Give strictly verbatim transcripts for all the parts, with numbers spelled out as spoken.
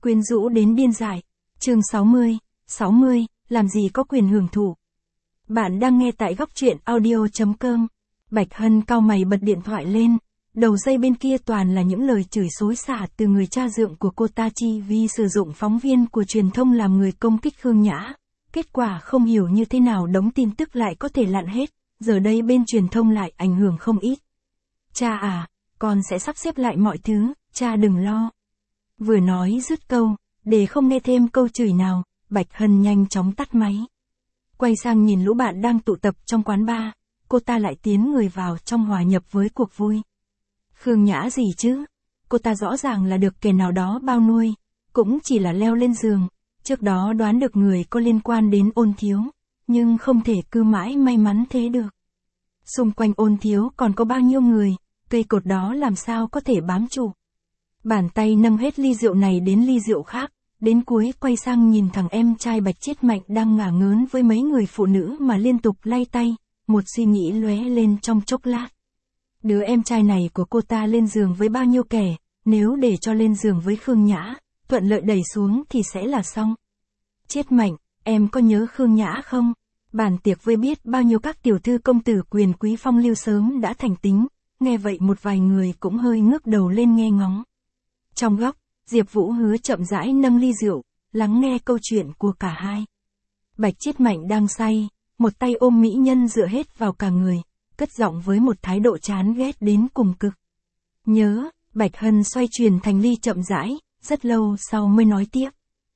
Quyến rũ đến điên dại. Chương sáu mươi, sáu mươi, làm gì có quyền hưởng thụ. Bạn đang nghe tại góc truyện audio chấm com. Bạch Hân cau mày bật điện thoại lên. Đầu dây bên kia toàn là những lời chửi xối xả từ người cha dượng của cô ta chi vì sử dụng phóng viên của truyền thông làm người công kích Khương Nhã. Kết quả không hiểu như thế nào đống tin tức lại có thể lặn hết, giờ đây bên truyền thông lại ảnh hưởng không ít. Cha à, con sẽ sắp xếp lại mọi thứ, cha đừng lo. Vừa nói dứt câu, để không nghe thêm câu chửi nào, Bạch Hân nhanh chóng tắt máy. Quay sang nhìn lũ bạn đang tụ tập trong quán bar, cô ta lại tiến người vào trong hòa nhập với cuộc vui. Khương Nhã gì chứ? Cô ta rõ ràng là được kẻ nào đó bao nuôi, cũng chỉ là leo lên giường, trước đó đoán được người có liên quan đến Ôn Thiếu, nhưng không thể cứ mãi may mắn thế được. Xung quanh Ôn Thiếu còn có bao nhiêu người, cây cột đó làm sao có thể bám trụ. Bàn tay nâng hết ly rượu này đến ly rượu khác, đến cuối quay sang nhìn thằng em trai Bạch Chiết Mạnh đang ngả ngớn với mấy người phụ nữ mà liên tục lay tay, một suy nghĩ lóe lên trong chốc lát. Đứa em trai này của cô ta lên giường với bao nhiêu kẻ, nếu để cho lên giường với Khương Nhã, thuận lợi đẩy xuống thì sẽ là xong. Chiết Mạnh, em có nhớ Khương Nhã không? Bàn tiệc với biết bao nhiêu các tiểu thư công tử quyền quý phong lưu sớm đã thành tính, nghe vậy một vài người cũng hơi ngước đầu lên nghe ngóng. Trong góc, Diệp Vũ Hứa chậm rãi nâng ly rượu, lắng nghe câu chuyện của cả hai. Bạch Chiết Mạnh đang say, một tay ôm mỹ nhân dựa hết vào cả người, cất giọng với một thái độ chán ghét đến cùng cực. Nhớ, Bạch Hân xoay chuyển thành ly chậm rãi, rất lâu sau mới nói tiếp.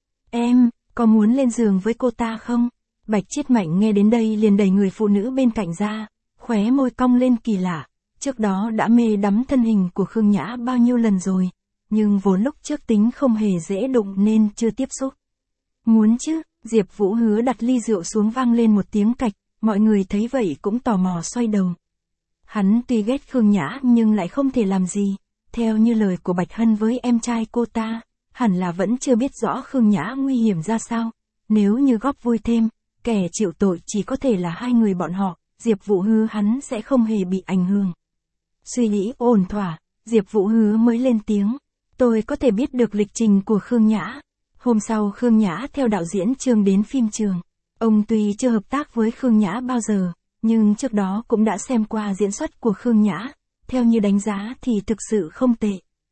Em, có muốn lên giường với cô ta không? Bạch Chiết Mạnh nghe đến đây liền đẩy người phụ nữ bên cạnh ra, khóe môi cong lên kỳ lạ, trước đó đã mê đắm thân hình của Khương Nhã bao nhiêu lần rồi, nhưng vốn lúc trước tính không hề dễ đụng nên chưa tiếp xúc. Muốn chứ? Diệp Vũ Hứa đặt ly rượu xuống vang lên một tiếng cạch, mọi người thấy vậy cũng tò mò xoay đầu. Hắn tuy ghét Khương Nhã nhưng lại không thể làm gì, theo như lời của Bạch Hân với em trai cô ta, hẳn là vẫn chưa biết rõ Khương Nhã nguy hiểm ra sao, nếu như góp vui thêm, kẻ chịu tội chỉ có thể là hai người bọn họ, Diệp Vũ Hứa hắn sẽ không hề bị ảnh hưởng. Suy nghĩ ổn thỏa, Diệp Vũ Hứa mới lên tiếng, tôi có thể biết được lịch trình của Khương Nhã. Hôm sau Khương Nhã theo đạo diễn Trương đến phim trường. Ông tuy chưa hợp tác với Khương Nhã bao giờ, nhưng trước đó cũng đã xem qua diễn xuất của Khương Nhã, theo như đánh giá thì thực sự không tệ.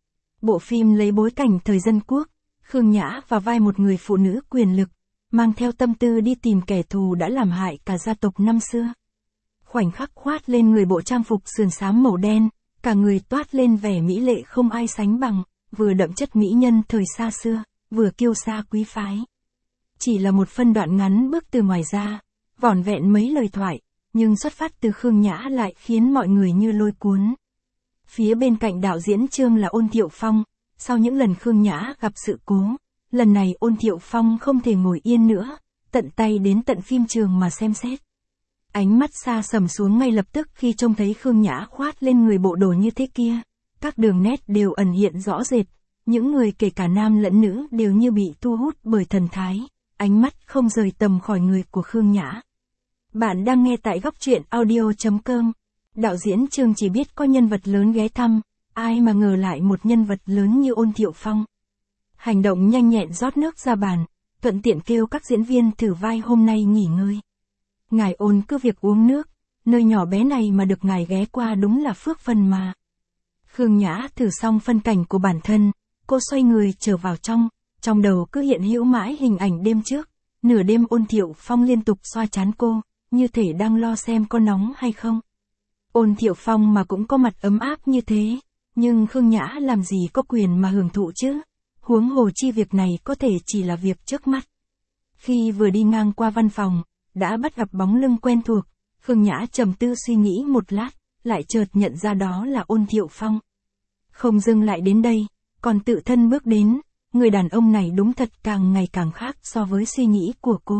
Bộ phim lấy bối cảnh thời dân quốc, Khương Nhã vào vai một người phụ nữ quyền lực, mang theo tâm tư đi tìm kẻ thù đã làm hại cả gia tộc năm xưa. Khoảnh khắc khoát lên người bộ trang phục sườn xám màu đen, cả người toát lên vẻ mỹ lệ không ai sánh bằng, vừa đậm chất mỹ nhân thời xa xưa, vừa kiêu sa quý phái. Chỉ là một phân đoạn ngắn bước từ ngoài ra, vỏn vẹn mấy lời thoại, nhưng xuất phát từ Khương Nhã lại khiến mọi người như lôi cuốn. Phía bên cạnh đạo diễn Trương là Ôn Thiệu Phong, sau những lần Khương Nhã gặp sự cố, lần này Ôn Thiệu Phong không thể ngồi yên nữa, tận tay đến tận phim trường mà xem xét. Ánh mắt xa sầm xuống ngay lập tức khi trông thấy Khương Nhã khoát lên người bộ đồ như thế kia, các đường nét đều ẩn hiện rõ rệt, những người kể cả nam lẫn nữ đều như bị thu hút bởi thần thái, ánh mắt không rời tầm khỏi người của Khương Nhã. Bạn đang nghe tại góc truyện audio chấm com. Đạo diễn Trương chỉ biết có nhân vật lớn ghé thăm, ai mà ngờ lại một nhân vật lớn như Ôn Thiệu Phong. Hành động nhanh nhẹn rót nước ra bàn, thuận tiện kêu các diễn viên thử vai hôm nay nghỉ ngơi. Ngài Ôn cứ việc uống nước, nơi nhỏ bé này mà được ngài ghé qua đúng là phước phần mà. Khương Nhã thử xong phân cảnh của bản thân, cô xoay người trở vào trong, trong đầu cứ hiện hữu mãi hình ảnh đêm trước, nửa đêm Ôn Thiệu Phong liên tục xoa trán cô, như thể đang lo xem có nóng hay không. Ôn Thiệu Phong mà cũng có mặt ấm áp như thế, nhưng Khương Nhã làm gì có quyền mà hưởng thụ chứ, huống hồ chi việc này có thể chỉ là việc trước mắt. Khi vừa đi ngang qua văn phòng, đã bắt gặp bóng lưng quen thuộc, Khương Nhã trầm tư suy nghĩ một lát, lại chợt nhận ra đó là Ôn Thiệu Phong. Không dừng lại đến đây, còn tự thân bước đến, người đàn ông này đúng thật càng ngày càng khác so với suy nghĩ của cô.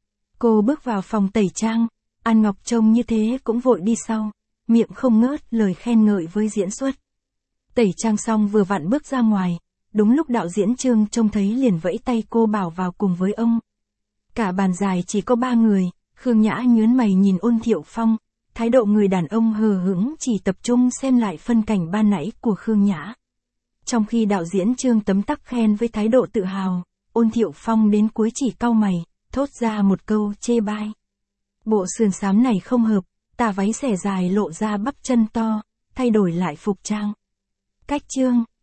Cô bước vào phòng tẩy trang, An Ngọc trông như thế cũng vội đi sau, miệng không ngớt lời khen ngợi với diễn xuất. Tẩy trang xong vừa vặn bước ra ngoài, đúng lúc đạo diễn Trương trông thấy liền vẫy tay cô bảo vào cùng với ông. Cả bàn dài chỉ có ba người, Khương Nhã nhướng mày nhìn Ôn Thiệu Phong, thái độ người đàn ông hờ hững chỉ tập trung xem lại phân cảnh ban nãy của Khương Nhã. Trong khi đạo diễn Trương tấm tắc khen với thái độ tự hào, Ôn Thiệu Phong đến cuối chỉ cau mày, thốt ra một câu chê bai. Bộ sườn xám này không hợp, tà váy xẻ dài lộ ra bắp chân to, thay đổi lại phục trang. Cách chương